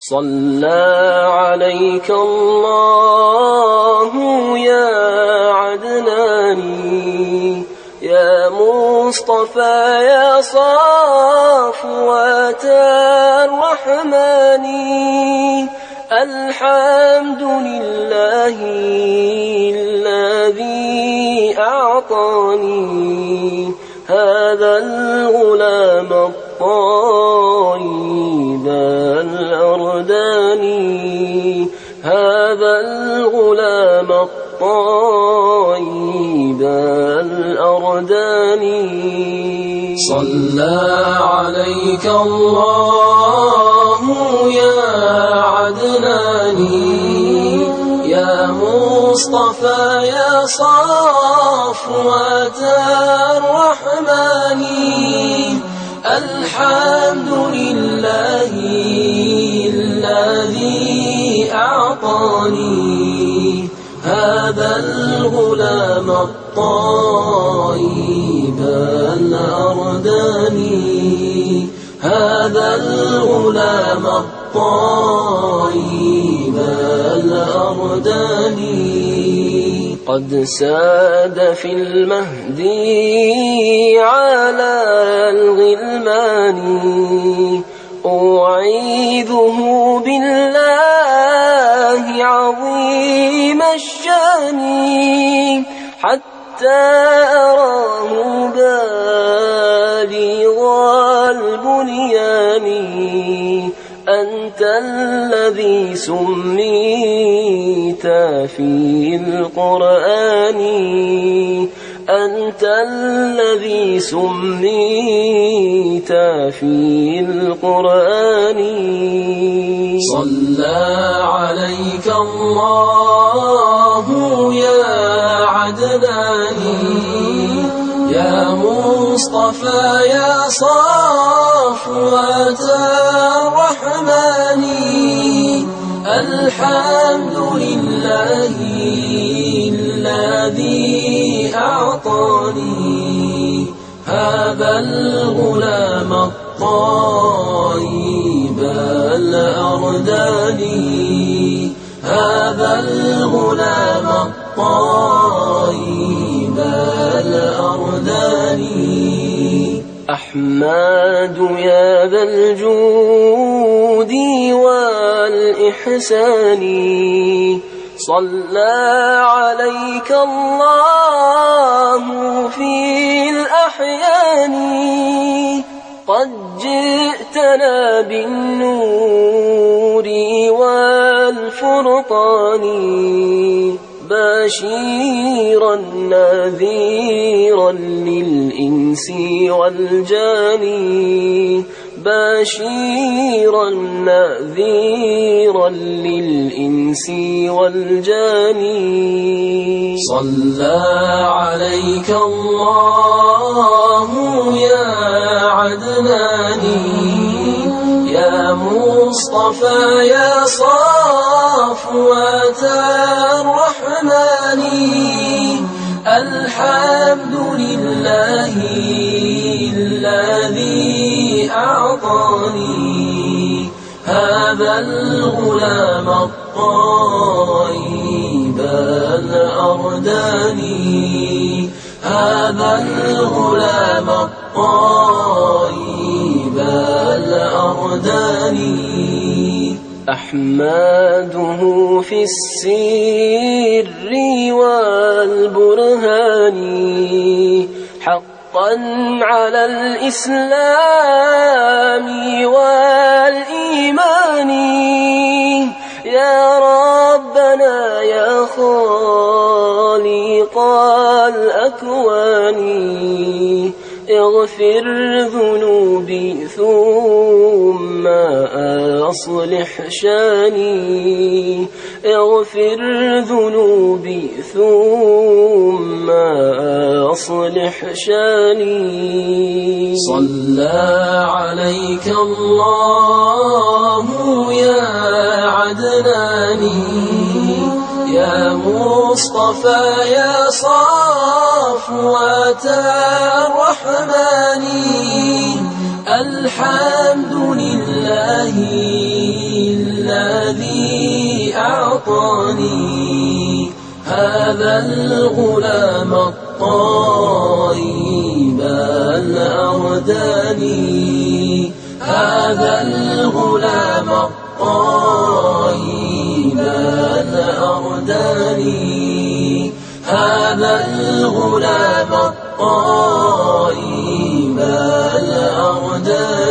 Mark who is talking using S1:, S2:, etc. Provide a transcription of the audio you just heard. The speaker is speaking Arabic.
S1: صلى عليك الله يا عدناني يا مصطفى يا صفوة الرحمن الحمد لله الذي أعطاني هذا الغلام الطيب الأرداني هذا الغلام الطيب الأرداني صلى عليك الله يا عدناني يا مصطفى يا صفوة الرحمن الحمد لله الذي أعطاني هذا الغلام الطيب الأرداني هذا الغلام الطيب الأرداني قد ساد في المهدي على الغلمان أعيذه بالله عظيم الشان حتى أراه بالغ البنيان أنت الذي سميت في القرآن أنت الذي سميت في القرآن صلى عليك الله يا عدناني يا مصطفى يا صفوة الرحمن الحمد لله الذي أعطاني هذا الغلام الطيب الأرداني هذا الغلام الطيب الأرداني أحمد يا ذا الجود والإحسان صلى عليك الله في الأحيان قد جئتنا بالنور والفرقان بشيرا نذيرا للإنس والجان بشيرا نذيرا للإنس والجان صلى عليك الله يا عدناني يا مصطفى يا صفوة الرحمن الحمد لله الذي أعطاني هذا الغلام الطيب الأرداني هذا الغلام الطيب الأرداني أحمده في السر والبرهان حقا على الإسلام والإيمان يا ربنا يا خالق الأكوان اغفر ذنوبي ثم أصلح شاني اغفر ذنوبي ثم أصلح شاني صلى عليك الله يا عدناني يا مصطفى يا صفوة الرحمن الحمد لله الذي أعطاني هذا الغلام الطيب الأرداني هذا الغلام الطيب الأرداني هذا الغلام الطيب الأرداني